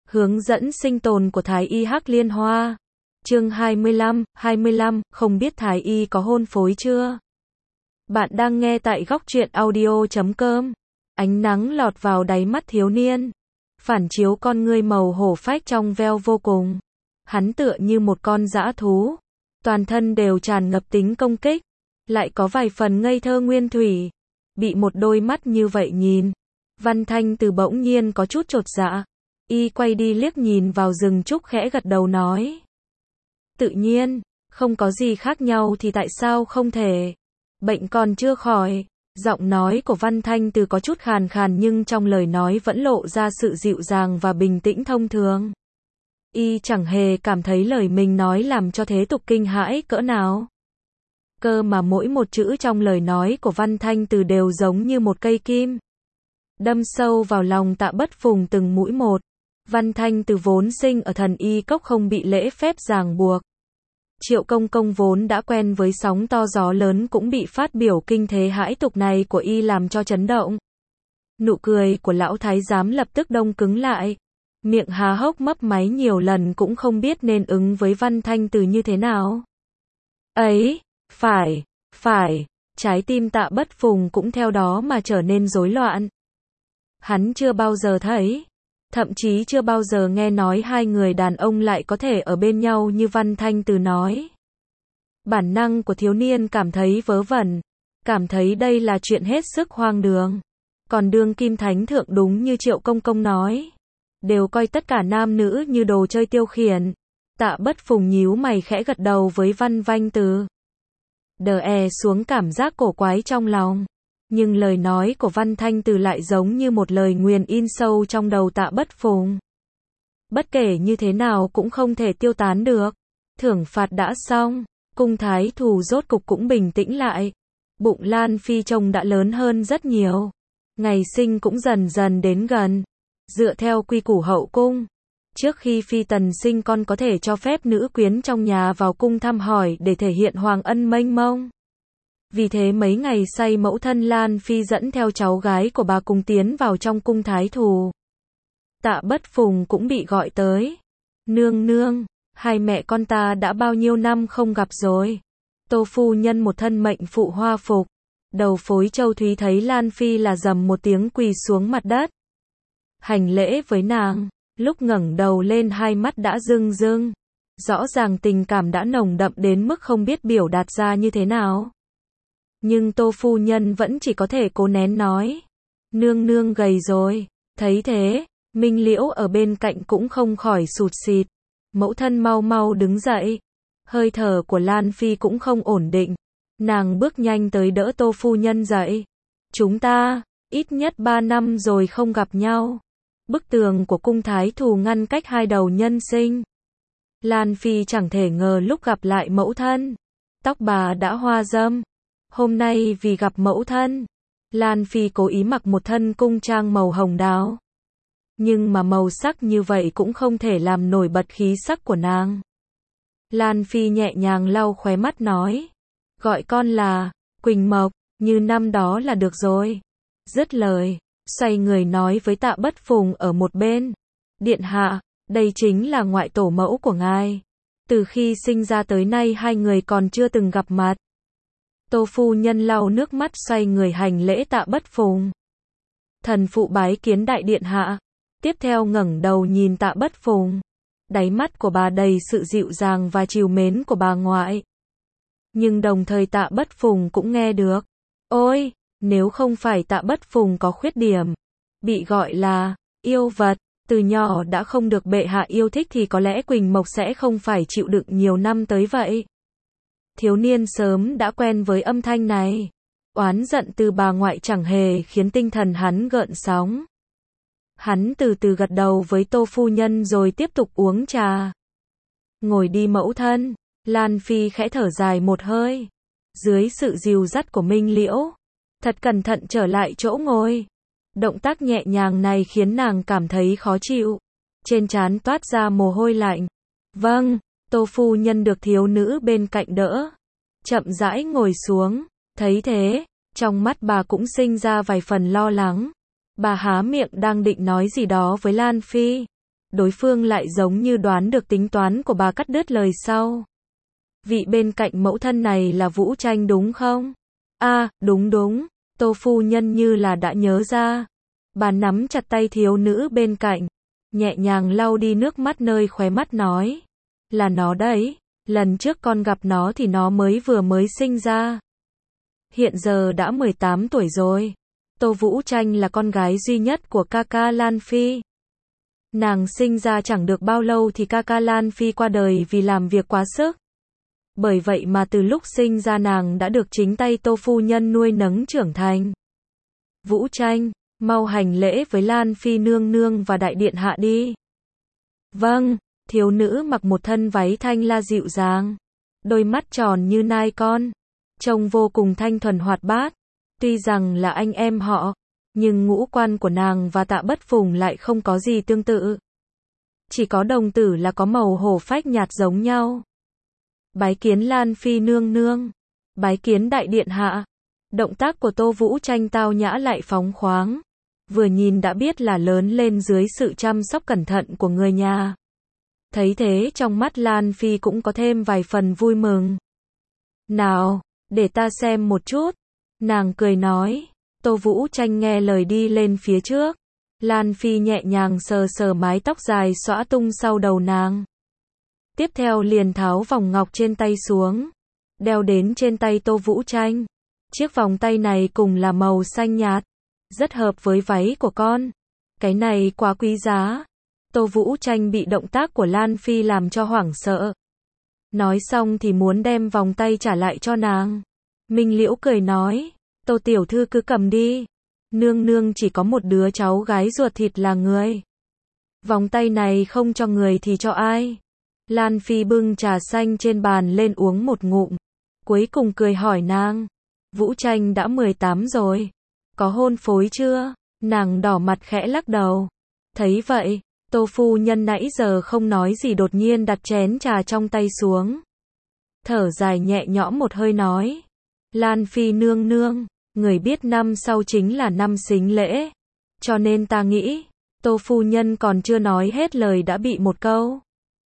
Hướng dẫn sinh tồn của Thái y Hắc Liên Hoa. Chương 25, không biết Thái y có hôn phối chưa? Bạn đang nghe tại góc truyện audio.com. Ánh nắng lọt vào đáy mắt thiếu niên, phản chiếu con ngươi màu hổ phách trong veo vô cùng. Hắn tựa như một con dã thú, toàn thân đều tràn ngập tính công kích, lại có vài phần ngây thơ nguyên thủy. Bị một đôi mắt như vậy nhìn, Văn Thanh Từ bỗng nhiên có chút chột dạ. Y quay đi liếc nhìn vào rừng trúc khẽ gật đầu nói. Tự nhiên, không có gì khác nhau thì tại sao không thể? Bệnh còn chưa khỏi. Giọng nói của Văn Thanh Từ có chút khàn khàn nhưng trong lời nói vẫn lộ ra sự dịu dàng và bình tĩnh thông thường. Y chẳng hề cảm thấy lời mình nói làm cho thế tục kinh hãi cỡ nào. Cơ mà mỗi một chữ trong lời nói của Văn Thanh Từ đều giống như một cây kim, đâm sâu vào lòng Tạ Bất Phùng từng mũi một. Văn Thanh Từ vốn sinh ở Thần Y Cốc không bị lễ phép ràng buộc. Triệu Công Công vốn đã quen với sóng to gió lớn cũng bị phát biểu kinh thế hãi tục này của y làm cho chấn động. Nụ cười của lão thái giám lập tức đông cứng lại, miệng há hốc mấp máy nhiều lần cũng không biết nên ứng với Văn Thanh Từ như thế nào. Ấy, phải, trái tim Tạ Bất Phùng cũng theo đó mà trở nên rối loạn. Hắn chưa bao giờ thấy, thậm chí chưa bao giờ nghe nói hai người đàn ông lại có thể ở bên nhau như Văn Thanh Từ nói. Bản năng của thiếu niên cảm thấy vớ vẩn, cảm thấy đây là chuyện hết sức hoang đường. Còn đương kim thánh thượng đúng như Triệu Công Công nói, đều coi tất cả nam nữ như đồ chơi tiêu khiển. Tạ Bất Phùng nhíu mày khẽ gật đầu với Văn Thanh Từ. Đè xuống cảm giác cổ quái trong lòng. Nhưng lời nói của Văn Thanh Từ lại giống như một lời nguyền in sâu trong đầu Tạ Bất Phùng. Bất kể như thế nào cũng không thể tiêu tán được. Thưởng phạt đã xong, cung thái thù rốt cục cũng bình tĩnh lại. Bụng Lan Phi trông đã lớn hơn rất nhiều. Ngày sinh cũng dần dần đến gần. Dựa theo quy củ hậu cung, trước khi phi tần sinh con có thể cho phép nữ quyến trong nhà vào cung thăm hỏi để thể hiện hoàng ân mênh mông. Vì thế mấy ngày say mẫu thân Lan Phi dẫn theo cháu gái của bà cùng tiến vào trong cung thái thù. Tạ Bất Phùng cũng bị gọi tới. Nương, hai mẹ con ta đã bao nhiêu năm không gặp rồi. Tô phu nhân một thân mệnh phụ hoa phục, đầu phối châu thúy thấy Lan Phi là dầm một tiếng quỳ xuống mặt đất. Hành lễ với nàng, lúc ngẩng đầu lên hai mắt đã rưng rưng. Rõ ràng tình cảm đã nồng đậm đến mức không biết biểu đạt ra như thế nào. Nhưng Tô phu nhân vẫn chỉ có thể cố nén nói. Nương gầy rồi. Thấy thế, Minh Liễu ở bên cạnh cũng không khỏi sụt sịt. Mẫu thân mau đứng dậy. Hơi thở của Lan Phi cũng không ổn định. Nàng bước nhanh tới đỡ Tô phu nhân dậy. Chúng ta, ít nhất 3 năm rồi không gặp nhau. Bức tường của cung thái thù ngăn cách hai đầu nhân sinh. Lan Phi chẳng thể ngờ lúc gặp lại mẫu thân, tóc bà đã hoa râm. Hôm nay vì gặp mẫu thân, Lan Phi cố ý mặc một thân cung trang màu hồng đào. Nhưng mà màu sắc như vậy cũng không thể làm nổi bật khí sắc của nàng. Lan Phi nhẹ nhàng lau khóe mắt nói, gọi con là Quỳnh Mộc, như năm đó là được rồi. Dứt lời, xoay người nói với Tạ Bất Phùng ở một bên. Điện hạ, đây chính là ngoại tổ mẫu của ngài. Từ khi sinh ra tới nay hai người còn chưa từng gặp mặt. Tô phu nhân lau nước mắt xoay người hành lễ Tạ Bất Phùng. Thần phụ bái kiến đại điện hạ. Tiếp theo ngẩng đầu nhìn Tạ Bất Phùng. Đáy mắt của bà đầy sự dịu dàng và trìu mến của bà ngoại. Nhưng đồng thời Tạ Bất Phùng cũng nghe được. Ôi, nếu không phải Tạ Bất Phùng có khuyết điểm, bị gọi là yêu vật, từ nhỏ đã không được bệ hạ yêu thích thì có lẽ Quỳnh Mộc sẽ không phải chịu đựng nhiều năm tới vậy. Thiếu niên sớm đã quen với âm thanh này. Oán giận từ bà ngoại chẳng hề khiến tinh thần hắn gợn sóng. Hắn từ từ gật đầu với Tô phu nhân rồi tiếp tục uống trà. Ngồi đi mẫu thân. Lan Phi khẽ thở dài một hơi. Dưới sự dìu dắt của Minh Liễu, thật cẩn thận trở lại chỗ ngồi. Động tác nhẹ nhàng này khiến nàng cảm thấy khó chịu. Trên trán toát ra mồ hôi lạnh. Vâng. Tô phu nhân được thiếu nữ bên cạnh đỡ, chậm rãi ngồi xuống. Thấy thế, trong mắt bà cũng sinh ra vài phần lo lắng. Bà há miệng đang định nói gì đó với Lan Phi, đối phương lại giống như đoán được tính toán của bà, cắt đứt lời sau. Vị bên cạnh mẫu thân này là Vũ Tranh đúng không? Đúng đúng, Tô phu nhân như là đã nhớ ra. Bà nắm chặt tay thiếu nữ bên cạnh, nhẹ nhàng lau đi nước mắt nơi khóe mắt nói. Là nó đấy, lần trước con gặp nó thì nó mới sinh ra. Hiện giờ đã 18 tuổi rồi. Tô Vũ Tranh là con gái duy nhất của ca ca Lan Phi. Nàng sinh ra chẳng được bao lâu thì ca ca Lan Phi qua đời vì làm việc quá sức. Bởi vậy mà từ lúc sinh ra nàng đã được chính tay Tô phu nhân nuôi nấng trưởng thành. Vũ Tranh, mau hành lễ với Lan Phi nương nương và đại điện hạ đi. Vâng, thiếu nữ mặc một thân váy thanh la dịu dàng, đôi mắt tròn như nai con, trông vô cùng thanh thuần hoạt bát. Tuy rằng là anh em họ, nhưng ngũ quan của nàng và Tạ Bất Phùng lại không có gì tương tự. Chỉ có đồng tử là có màu hổ phách nhạt giống nhau. Bái kiến Lan Phi nương nương, bái kiến đại điện hạ. Động tác của Tô Vũ Tranh tao nhã lại phóng khoáng, vừa nhìn đã biết là lớn lên dưới sự chăm sóc cẩn thận của người nhà. Thấy thế trong mắt Lan Phi cũng có thêm vài phần vui mừng. Nào, để ta xem một chút. Nàng cười nói. Tô Vũ Tranh nghe lời đi lên phía trước. Lan Phi nhẹ nhàng sờ sờ mái tóc dài xõa tung sau đầu nàng. Tiếp theo liền tháo vòng ngọc trên tay xuống, đeo đến trên tay Tô Vũ Tranh. Chiếc vòng tay này cùng là màu xanh nhạt, rất hợp với váy của con. Cái này quá quý giá. Tô Vũ Tranh bị động tác của Lan Phi làm cho hoảng sợ. Nói xong thì muốn đem vòng tay trả lại cho nàng. Minh Liễu cười nói, Tô tiểu thư cứ cầm đi. Nương nương chỉ có một đứa cháu gái ruột thịt là người. Vòng tay này không cho người thì cho ai? Lan Phi bưng trà xanh trên bàn lên uống một ngụm. Cuối cùng cười hỏi nàng, Vũ Tranh đã 18 rồi, có hôn phối chưa? Nàng đỏ mặt khẽ lắc đầu. Thấy vậy, Tô phu nhân nãy giờ không nói gì đột nhiên đặt chén trà trong tay xuống. Thở dài nhẹ nhõm một hơi nói, Lan Phi nương nương, người biết năm sau chính là năm sính lễ. Cho nên ta nghĩ, Tô phu nhân còn chưa nói hết lời đã bị một câu.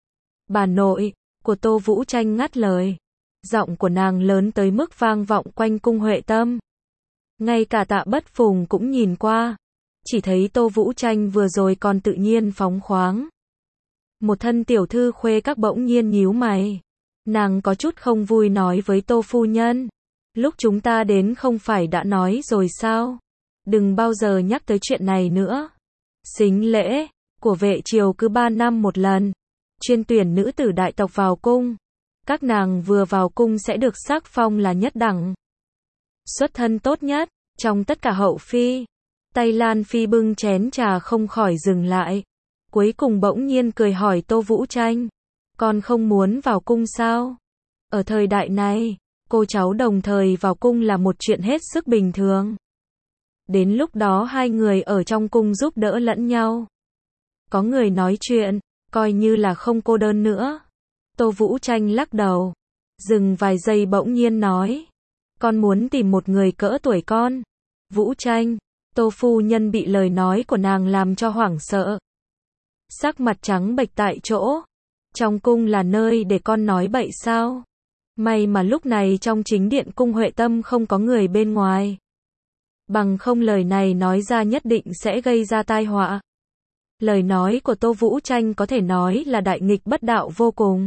Bà nội, của Tô Vũ Tranh ngắt lời. Giọng của nàng lớn tới mức vang vọng quanh cung Huệ Tâm. Ngay cả Tạ Bất Phùng cũng nhìn qua. Chỉ thấy Tô Vũ Tranh vừa rồi còn tự nhiên phóng khoáng. Một thân tiểu thư khuê các bỗng nhiên nhíu mày. Nàng có chút không vui nói với Tô phu nhân. Lúc chúng ta đến không phải đã nói rồi sao? Đừng bao giờ nhắc tới chuyện này nữa. Sính lễ của vệ triều cứ 3 năm một lần. Chuyên tuyển nữ tử đại tộc vào cung. Các nàng vừa vào cung sẽ được sắc phong là nhất đẳng. Xuất thân tốt nhất, trong tất cả hậu phi. Tay Lan Phi bưng chén trà không khỏi dừng lại. Cuối cùng bỗng nhiên cười hỏi Tô Vũ Tranh. Con không muốn vào cung sao? Ở thời đại này, cô cháu đồng thời vào cung là một chuyện hết sức bình thường. Đến lúc đó hai người ở trong cung giúp đỡ lẫn nhau. Có người nói chuyện, coi như là không cô đơn nữa. Tô Vũ Tranh lắc đầu, dừng vài giây bỗng nhiên nói. Con muốn tìm một người cỡ tuổi con. Vũ Tranh, Tô phu nhân bị lời nói của nàng làm cho hoảng sợ. Sắc mặt trắng bệch tại chỗ. Trong cung là nơi để con nói bậy sao? May mà lúc này trong chính điện cung Huệ Tâm không có người bên ngoài. Bằng không lời này nói ra nhất định sẽ gây ra tai họa. Lời nói của Tô Vũ Tranh có thể nói là đại nghịch bất đạo vô cùng.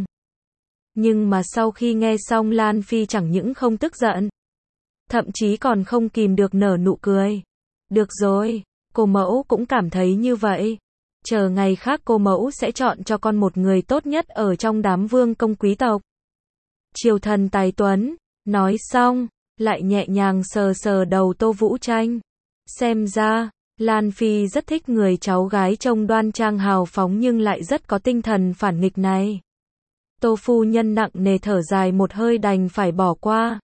Nhưng mà sau khi nghe xong Lan Phi chẳng những không tức giận, thậm chí còn không kìm được nở nụ cười. Được rồi, cô mẫu cũng cảm thấy như vậy. Chờ ngày khác cô mẫu sẽ chọn cho con một người tốt nhất ở trong đám vương công quý tộc. Triều thần tài tuấn, nói xong, lại nhẹ nhàng sờ sờ đầu Tô Vũ Tranh. Xem ra, Lan Phi rất thích người cháu gái trông đoan trang hào phóng nhưng lại rất có tinh thần phản nghịch này. Tô phu nhân nặng nề thở dài một hơi đành phải bỏ qua.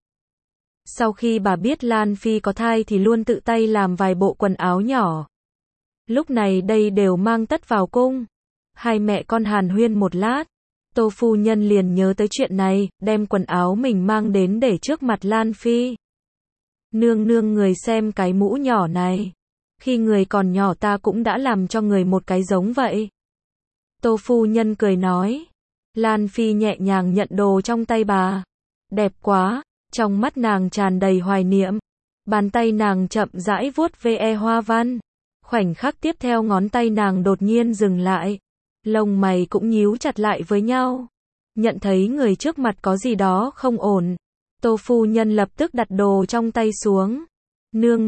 Sau khi bà biết Lan Phi có thai thì luôn tự tay làm vài bộ quần áo nhỏ. Lúc này đây đều mang tất vào cung. Hai mẹ con hàn huyên một lát. Tô phu nhân liền nhớ tới chuyện này, đem quần áo mình mang đến để trước mặt Lan Phi. Nương nương người xem cái mũ nhỏ này. Khi người còn nhỏ ta cũng đã làm cho người một cái giống vậy. Tô phu nhân cười nói. Lan Phi nhẹ nhàng nhận đồ trong tay bà. Đẹp quá, trong mắt nàng tràn đầy hoài niệm. Bàn tay nàng chậm rãi vuốt ve hoa văn. Khoảnh khắc tiếp theo ngón tay nàng đột nhiên dừng lại. Lông mày cũng nhíu chặt lại với nhau. Nhận thấy người trước mặt có gì đó không ổn. Tô phu nhân lập tức đặt đồ trong tay xuống. Nương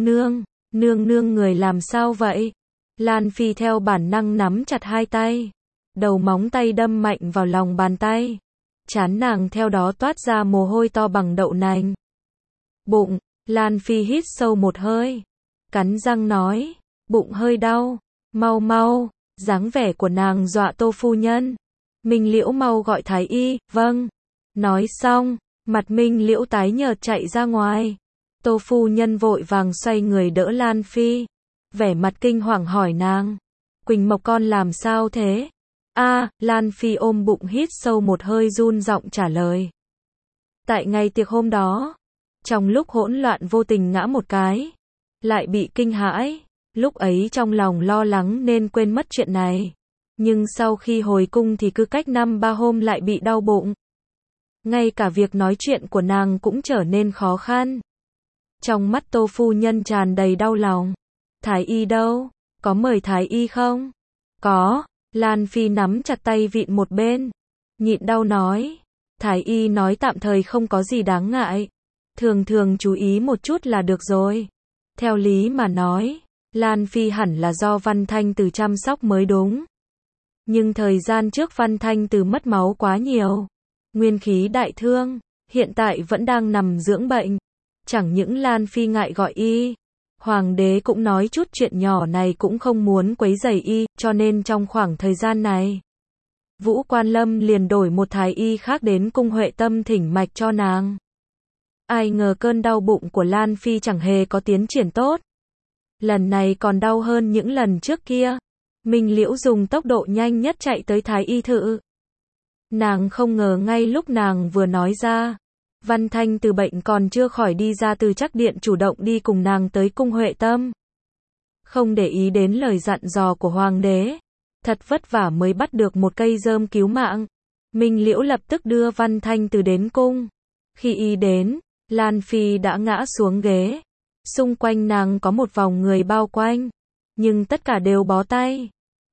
nương người làm sao vậy? Lan Phi theo bản năng nắm chặt hai tay. Đầu móng tay đâm mạnh vào lòng bàn tay. Trán nàng theo đó toát ra mồ hôi to bằng đậu nành. Bụng, Lan Phi hít sâu một hơi. Cắn răng nói, bụng hơi đau, mau, dáng vẻ của nàng dọa Tô phu nhân. Minh Liễu mau gọi thái y, vâng. Nói xong, mặt Minh Liễu tái nhợt chạy ra ngoài. Tô phu nhân vội vàng xoay người đỡ Lan Phi. Vẻ mặt kinh hoàng hỏi nàng, Quỳnh Mộc con làm sao thế? Lan Phi ôm bụng hít sâu một hơi run giọng trả lời. Tại ngày tiệc hôm đó, trong lúc hỗn loạn vô tình ngã một cái, lại bị kinh hãi, lúc ấy trong lòng lo lắng nên quên mất chuyện này. Nhưng sau khi hồi cung thì cứ cách 5-3 hôm lại bị đau bụng. Ngay cả việc nói chuyện của nàng cũng trở nên khó khăn. Trong mắt Tô phu nhân tràn đầy đau lòng. Thái y đâu? Có mời thái y không? Có. Lan Phi nắm chặt tay vịn một bên. Nhịn đau nói. Thái y nói tạm thời không có gì đáng ngại. Thường chú ý một chút là được rồi. Theo lý mà nói, Lan Phi hẳn là do Văn Thanh Từ chăm sóc mới đúng. Nhưng thời gian trước Văn Thanh Từ mất máu quá nhiều. Nguyên khí đại thương, hiện tại vẫn đang nằm dưỡng bệnh. Chẳng những Lan Phi ngại gọi y, Hoàng đế cũng nói chút chuyện nhỏ này cũng không muốn quấy rầy y, cho nên trong khoảng thời gian này, Vũ Quan Lâm liền đổi một thái y khác đến cung Huệ Tâm thỉnh mạch cho nàng. Ai ngờ cơn đau bụng của Lan Phi chẳng hề có tiến triển tốt. Lần này còn đau hơn những lần trước kia. Minh Liễu dùng tốc độ nhanh nhất chạy tới thái y thự. Nàng không ngờ ngay lúc nàng vừa nói ra, Văn Thanh Từ bệnh còn chưa khỏi đi ra từ Trắc Điện chủ động đi cùng nàng tới cung Huệ Tâm. Không để ý đến lời dặn dò của Hoàng đế. Thật vất vả mới bắt được một cây rơm cứu mạng. Minh Liễu lập tức đưa Văn Thanh Từ đến cung. Khi y đến, Lan Phi đã ngã xuống ghế. Xung quanh nàng có một vòng người bao quanh. Nhưng tất cả đều bó tay.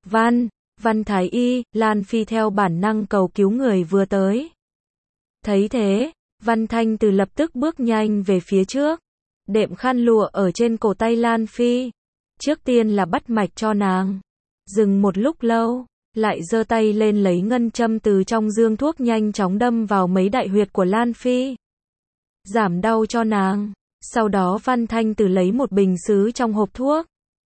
Văn thái y, Lan Phi theo bản năng cầu cứu người vừa tới. Thấy thế, Văn Thanh Từ lập tức bước nhanh về phía trước. Đệm khăn lụa ở trên cổ tay Lan Phi. Trước tiên là bắt mạch cho nàng. Dừng một lúc lâu, lại giơ tay lên lấy ngân châm từ trong dương thuốc nhanh chóng đâm vào mấy đại huyệt của Lan Phi. Giảm đau cho nàng. Sau đó Văn Thanh Từ lấy một bình sứ trong hộp thuốc.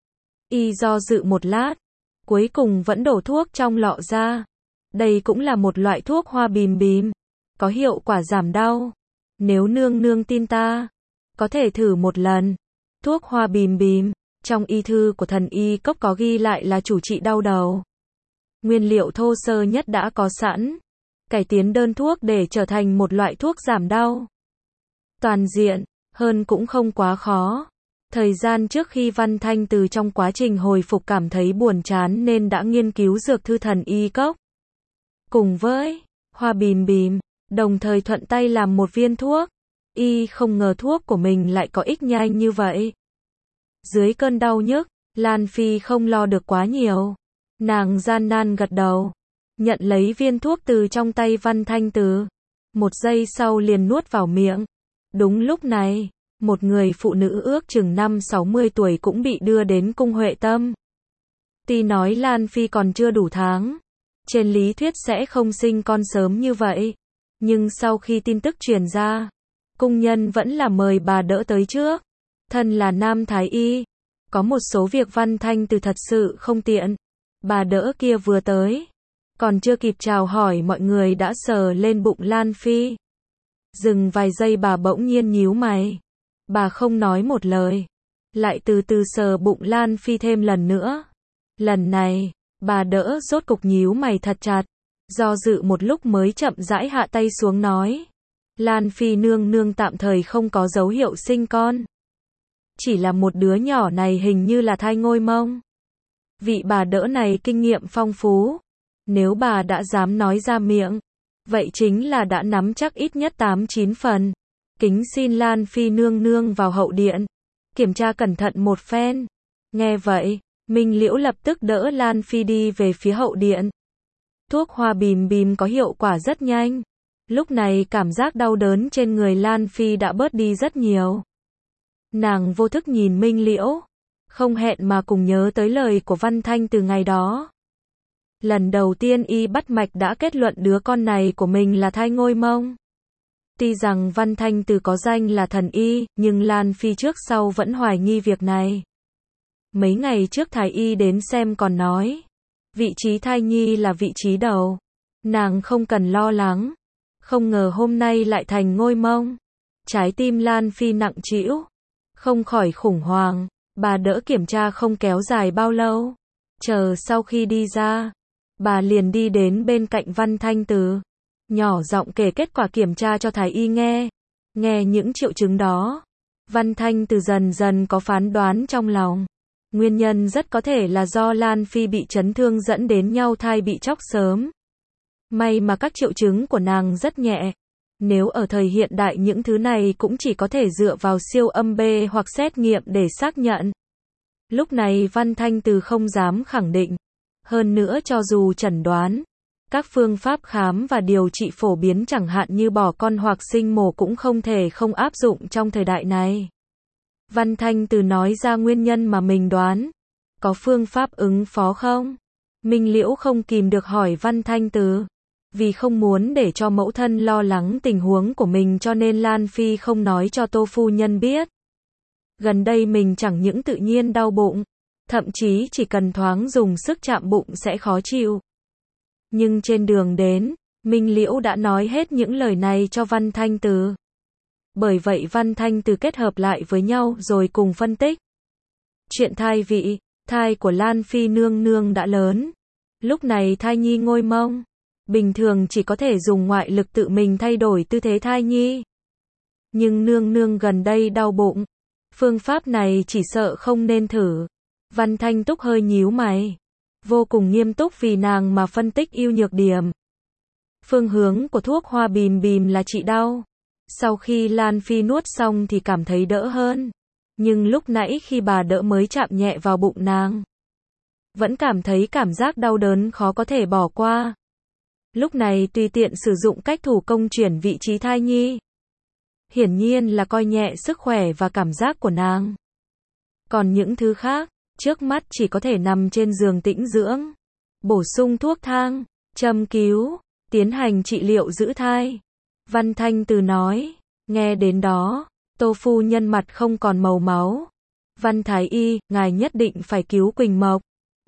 Y do dự một lát, cuối cùng vẫn đổ thuốc trong lọ ra. Đây cũng là một loại thuốc hoa bìm bìm, có hiệu quả giảm đau. Nếu nương tin ta, có thể thử một lần. Thuốc hoa bìm bìm, trong y thư của thần y cốc có ghi lại là chủ trị đau đầu. Nguyên liệu thô sơ nhất đã có sẵn. Cải tiến đơn thuốc để trở thành một loại thuốc giảm đau toàn diện, hơn cũng không quá khó. Thời gian trước khi Văn Thanh Từ trong quá trình hồi phục cảm thấy buồn chán nên đã nghiên cứu dược thư thần y cốc. Cùng với hoa bìm bìm, đồng thời thuận tay làm một viên thuốc. Y không ngờ thuốc của mình lại có ích nhanh như vậy. Dưới cơn đau nhức, Lan Phi không lo được quá nhiều. Nàng gian nan gật đầu, nhận lấy viên thuốc từ trong tay Văn Thanh Từ. Một giây sau liền nuốt vào miệng. Đúng lúc này, một người phụ nữ ước chừng 50-60 tuổi cũng bị đưa đến cung Huệ Tâm. Tuy nói Lan Phi còn chưa đủ tháng, trên lý thuyết sẽ không sinh con sớm như vậy. Nhưng sau khi tin tức truyền ra, cung nhân vẫn là mời bà đỡ tới trước. Thân là nam thái y, có một số việc Văn Thanh Từ thật sự không tiện. Bà đỡ kia vừa tới, còn chưa kịp chào hỏi mọi người đã sờ lên bụng Lan Phi. Dừng vài giây bà bỗng nhiên nhíu mày. Bà không nói một lời, lại từ từ sờ bụng Lan Phi thêm lần nữa. Lần này, bà đỡ rốt cục nhíu mày thật chặt, do dự một lúc mới chậm rãi hạ tay xuống nói. Lan Phi nương tạm thời không có dấu hiệu sinh con. Chỉ là một đứa nhỏ này hình như là thai ngôi mông. Vị bà đỡ này kinh nghiệm phong phú, Nếu bà đã dám nói ra miệng, vậy chính là đã nắm chắc ít nhất 8-9 phần. Kính xin Lan Phi nương nương vào hậu điện, kiểm tra cẩn thận một phen. Nghe vậy, Minh Liễu lập tức đỡ Lan Phi đi về phía hậu điện. Thuốc hoa bìm bìm có hiệu quả rất nhanh. Lúc này cảm giác đau đớn trên người Lan Phi đã bớt đi rất nhiều. Nàng vô thức nhìn Minh Liễu, không hẹn mà cùng nhớ tới lời của Văn Thanh từ ngày đó. Lần đầu tiên y bắt mạch đã kết luận đứa con này của mình là thai ngôi mông. Tuy rằng Văn Thanh từ có danh là thần y, nhưng Lan Phi trước sau vẫn hoài nghi việc này. Mấy ngày trước thái y đến xem còn nói, vị trí thai nhi là vị trí đầu, nàng không cần lo lắng. Không ngờ hôm nay lại thành ngôi mông. Trái tim Lan Phi nặng trĩu, không khỏi khủng hoảng. Bà đỡ kiểm tra không kéo dài bao lâu. Chờ sau khi đi ra, bà liền đi đến bên cạnh Văn Thanh Từ, nhỏ giọng kể kết quả kiểm tra cho thái y nghe. Nghe những triệu chứng đó, Văn Thanh Từ dần dần có phán đoán trong lòng. Nguyên nhân rất có thể là do Lan Phi bị chấn thương dẫn đến nhau thai bị chóc sớm. May mà các triệu chứng của nàng rất nhẹ. Nếu ở thời hiện đại những thứ này cũng chỉ có thể dựa vào siêu âm B hoặc xét nghiệm để xác nhận. Lúc này Văn Thanh Từ không dám khẳng định. Hơn nữa cho dù chẩn đoán, các phương pháp khám và điều trị phổ biến chẳng hạn như bỏ con hoặc sinh mổ cũng không thể không áp dụng trong thời đại này. Văn Thanh Từ nói ra nguyên nhân mà mình đoán. Có phương pháp ứng phó không? Minh Liễu không kìm được hỏi Văn Thanh Từ. Vì không muốn để cho mẫu thân lo lắng tình huống của mình cho nên Lan Phi không nói cho Tô phu nhân biết. Gần đây mình chẳng những tự nhiên đau bụng, thậm chí chỉ cần thoáng dùng sức chạm bụng sẽ khó chịu. Nhưng trên đường đến, Minh Liễu đã nói hết những lời này cho Văn Thanh Từ. Bởi vậy Văn Thanh Từ kết hợp lại với nhau rồi cùng phân tích. Chuyện thai vị, thai của Lan Phi nương nương đã lớn. Lúc này thai nhi ngôi mông. Bình thường chỉ có thể dùng ngoại lực tự mình thay đổi tư thế thai nhi. Nhưng nương nương gần đây đau bụng. Phương pháp này chỉ sợ không nên thử. Văn Thanh Túc hơi nhíu mày. Vô cùng nghiêm túc vì nàng mà phân tích ưu nhược điểm. Phương hướng của thuốc hoa bìm bìm là trị đau. Sau khi Lan Phi nuốt xong thì cảm thấy đỡ hơn. Nhưng lúc nãy khi bà đỡ mới chạm nhẹ vào bụng nàng, vẫn cảm thấy cảm giác đau đớn khó có thể bỏ qua. Lúc này tùy tiện sử dụng cách thủ công chuyển vị trí thai nhi. Hiển nhiên là coi nhẹ sức khỏe và cảm giác của nàng. Còn những thứ khác, trước mắt chỉ có thể nằm trên giường tĩnh dưỡng. Bổ sung thuốc thang, châm cứu, tiến hành trị liệu giữ thai. Văn Thanh Từ nói, nghe đến đó, Tô phu nhân mặt không còn màu máu. Văn Thái Y, ngài nhất định phải cứu Quỳnh Mộc.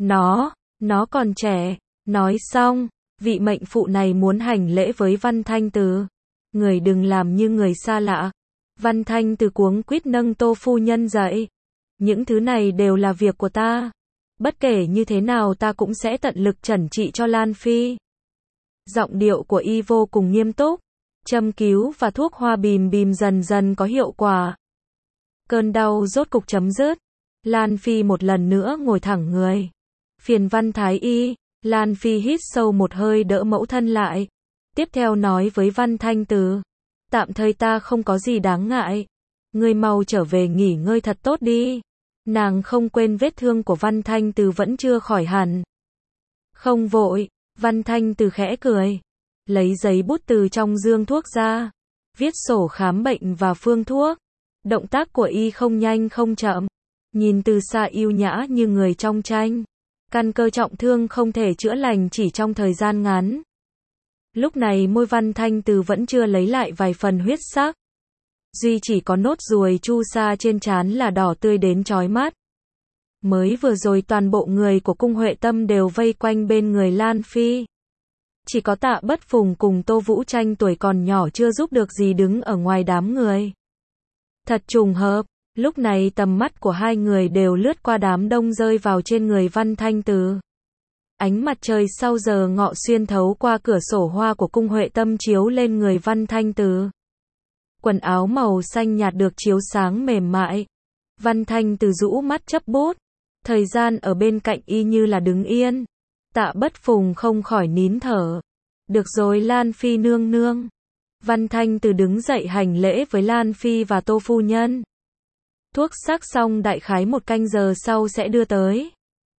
Nó còn trẻ. Nói xong, vị mệnh phụ này muốn hành lễ với Văn Thanh Từ. Người đừng làm như người xa lạ. Văn Thanh Từ cuống quýt nâng Tô phu nhân dậy. Những thứ này đều là việc của ta. Bất kể như thế nào ta cũng sẽ tận lực chẩn trị cho Lan Phi. Giọng điệu của y vô cùng nghiêm túc. Châm cứu và thuốc hoa bìm bìm dần dần có hiệu quả. Cơn đau rốt cục chấm dứt. Lan Phi một lần nữa ngồi thẳng người. Phiền Văn Thái Y. Lan Phi hít sâu một hơi đỡ mẫu thân lại. Tiếp theo nói với Văn Thanh Từ. Tạm thời ta không có gì đáng ngại. Ngươi mau trở về nghỉ ngơi thật tốt đi. Nàng không quên vết thương của Văn Thanh Từ vẫn chưa khỏi hẳn. Không vội. Văn Thanh Từ khẽ cười. Lấy giấy bút từ trong dương thuốc ra. Viết sổ khám bệnh và phương thuốc. Động tác của y không nhanh không chậm. Nhìn từ xa yêu nhã như người trong tranh. Căn cơ trọng thương không thể chữa lành chỉ trong thời gian ngắn. Lúc này môi Văn Thanh Từ vẫn chưa lấy lại vài phần huyết sắc. Duy chỉ có nốt ruồi chu sa trên trán là đỏ tươi đến chói mắt. Mới vừa rồi toàn bộ người của cung Huệ Tâm đều vây quanh bên người Lan Phi. Chỉ có Tạ Bất Phùng cùng Tô Vũ Tranh tuổi còn nhỏ chưa giúp được gì đứng ở ngoài đám người. Thật trùng hợp, lúc này tầm mắt của hai người đều lướt qua đám đông rơi vào trên người Văn Thanh Từ. Ánh mặt trời sau giờ ngọ xuyên thấu qua cửa sổ hoa của cung Huệ Tâm chiếu lên người Văn Thanh Từ. Quần áo màu xanh nhạt được chiếu sáng mềm mại. Văn Thanh Từ rũ mắt chấp bút. Thời gian ở bên cạnh y như là đứng yên. Tạ Bất Phùng không khỏi nín thở. Được rồi Lan Phi nương nương. Văn Thanh Từ đứng dậy hành lễ với Lan Phi và Tô phu nhân. Thuốc sắc xong đại khái 1 canh giờ sau sẽ đưa tới.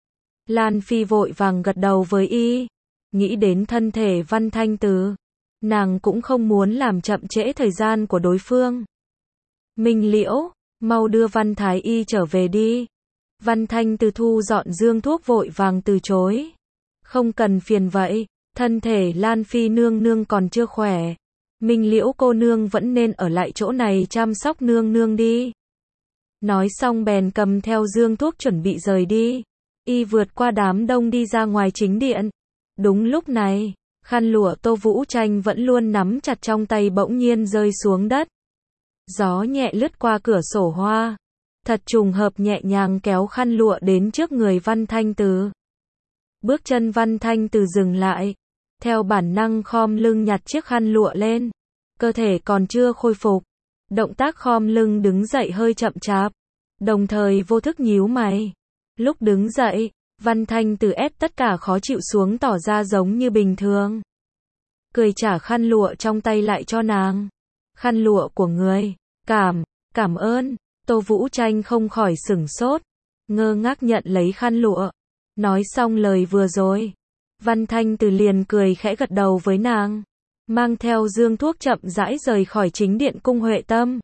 Lan Phi vội vàng gật đầu với y. Nghĩ đến thân thể Văn Thanh Từ, nàng cũng không muốn làm chậm trễ thời gian của đối phương. Minh Liễu, mau đưa Văn Thái Y trở về đi. Văn Thanh Từ thu dọn dương thuốc vội vàng từ chối. Không cần phiền vậy, thân thể Lan Phi nương nương còn chưa khỏe. Minh Liễu cô nương vẫn nên ở lại chỗ này chăm sóc nương nương đi. Nói xong bèn cầm theo dương thuốc chuẩn bị rời đi. Y vượt qua đám đông đi ra ngoài chính điện. Đúng lúc này, khăn lụa Tô Vũ Tranh vẫn luôn nắm chặt trong tay bỗng nhiên rơi xuống đất. Gió nhẹ lướt qua cửa sổ hoa. Thật trùng hợp nhẹ nhàng kéo khăn lụa đến trước người Văn Thanh Từ. Bước chân Văn Thanh Từ dừng lại. Theo bản năng khom lưng nhặt chiếc khăn lụa lên. Cơ thể còn chưa khôi phục. Động tác khom lưng đứng dậy hơi chậm chạp. Đồng thời vô thức nhíu mày. Lúc đứng dậy, Văn Thanh Từ ép tất cả khó chịu xuống tỏ ra giống như bình thường. Cười trả khăn lụa trong tay lại cho nàng. Khăn lụa của người. Cảm ơn. Tô Vũ Tranh không khỏi sửng sốt. Ngơ ngác nhận lấy khăn lụa. Nói xong lời vừa rồi. Văn Thanh Từ liền cười khẽ gật đầu với nàng. Mang theo dương thuốc chậm rãi rời khỏi chính điện cung Huệ Tâm.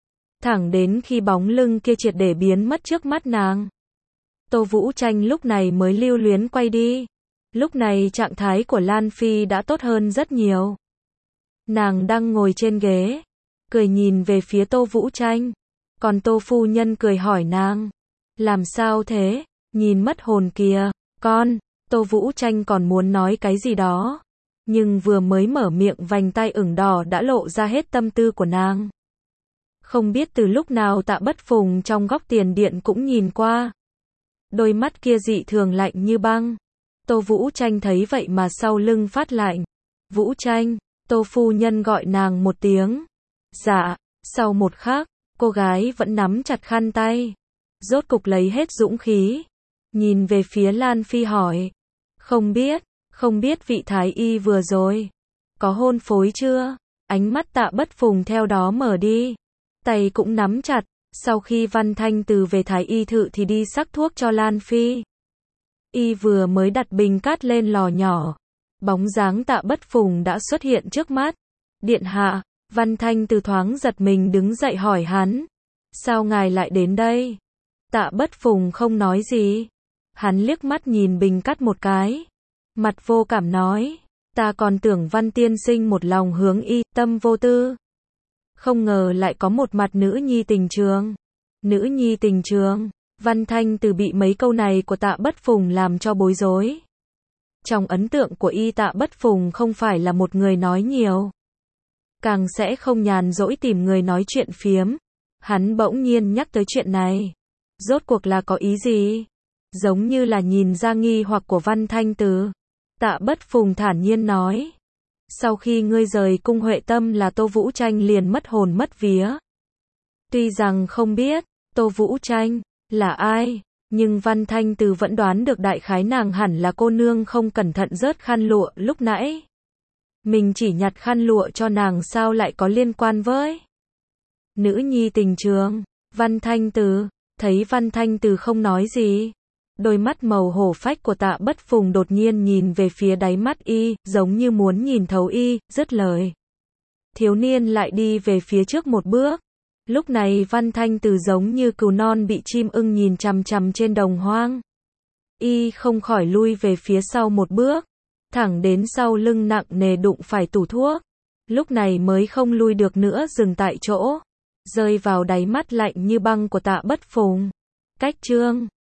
Thẳng đến khi bóng lưng kia triệt để biến mất trước mắt nàng. Tô Vũ Tranh lúc này mới lưu luyến quay đi. Lúc này trạng thái của Lan Phi đã tốt hơn rất nhiều. Nàng đang ngồi trên ghế, cười nhìn về phía Tô Vũ Tranh. Còn Tô phu nhân cười hỏi nàng. Làm sao thế? Nhìn mất hồn kìa. Con, Tô Vũ Tranh còn muốn nói cái gì đó. Nhưng vừa mới mở miệng vành tai ửng đỏ đã lộ ra hết tâm tư của nàng. Không biết từ lúc nào Tạ Bất Phùng trong góc tiền điện cũng nhìn qua. Đôi mắt kia dị thường lạnh như băng. Tô Vũ Tranh thấy vậy mà sau lưng phát lạnh. Vũ Tranh, Tô phu nhân gọi nàng một tiếng. Dạ, sau một khắc, cô gái vẫn nắm chặt khăn tay. Rốt cục lấy hết dũng khí. Nhìn về phía Lan Phi hỏi. Không biết vị thái y vừa rồi có hôn phối chưa? Ánh mắt Tạ Bất Phùng theo đó mở đi. Tay cũng nắm chặt. Sau khi Văn Thanh Từ về thái y thự thì đi sắc thuốc cho Lan Phi. Y vừa mới đặt bình cát lên lò nhỏ. Bóng dáng Tạ Bất Phùng đã xuất hiện trước mắt. Điện hạ, Văn Thanh Từ thoáng giật mình đứng dậy hỏi hắn. Sao ngài lại đến đây? Tạ Bất Phùng không nói gì. Hắn liếc mắt nhìn bình cát một cái. Mặt vô cảm nói. Ta còn tưởng Văn tiên sinh một lòng hướng y, tâm vô tư. Không ngờ lại có một mặt nữ nhi tình trường. Nữ nhi tình trường. Văn Thanh Từ bị mấy câu này của Tạ Bất Phùng làm cho bối rối. Trong ấn tượng của y Tạ Bất Phùng không phải là một người nói nhiều. Càng sẽ không nhàn rỗi tìm người nói chuyện phiếm. Hắn bỗng nhiên nhắc tới chuyện này. Rốt cuộc là có ý gì? Giống như là nhìn ra nghi hoặc của Văn Thanh Từ. Tạ Bất Phùng thản nhiên nói. Sau khi ngươi rời cung Huệ Tâm là Tô Vũ Tranh liền mất hồn mất vía. Tuy rằng không biết Tô Vũ Tranh là ai, nhưng Văn Thanh Từ vẫn đoán được đại khái nàng hẳn là cô nương không cẩn thận rớt khăn lụa lúc nãy. Mình chỉ nhặt khăn lụa cho nàng sao lại có liên quan với nữ nhi tình trường. Văn Thanh Từ thấy Văn Thanh Từ không nói gì. Đôi mắt màu hổ phách của Tạ Bất Phùng đột nhiên nhìn về phía đáy mắt y, giống như muốn nhìn thấu y, dứt lời. Thiếu niên lại đi về phía trước một bước. Lúc này Văn Thanh Từ giống như cừu non bị chim ưng nhìn chằm chằm trên đồng hoang. Y không khỏi lui về phía sau một bước, thẳng đến sau lưng nặng nề đụng phải tủ thuốc. Lúc này mới không lui được nữa dừng tại chỗ, rơi vào đáy mắt lạnh như băng của Tạ Bất Phùng. Cách chương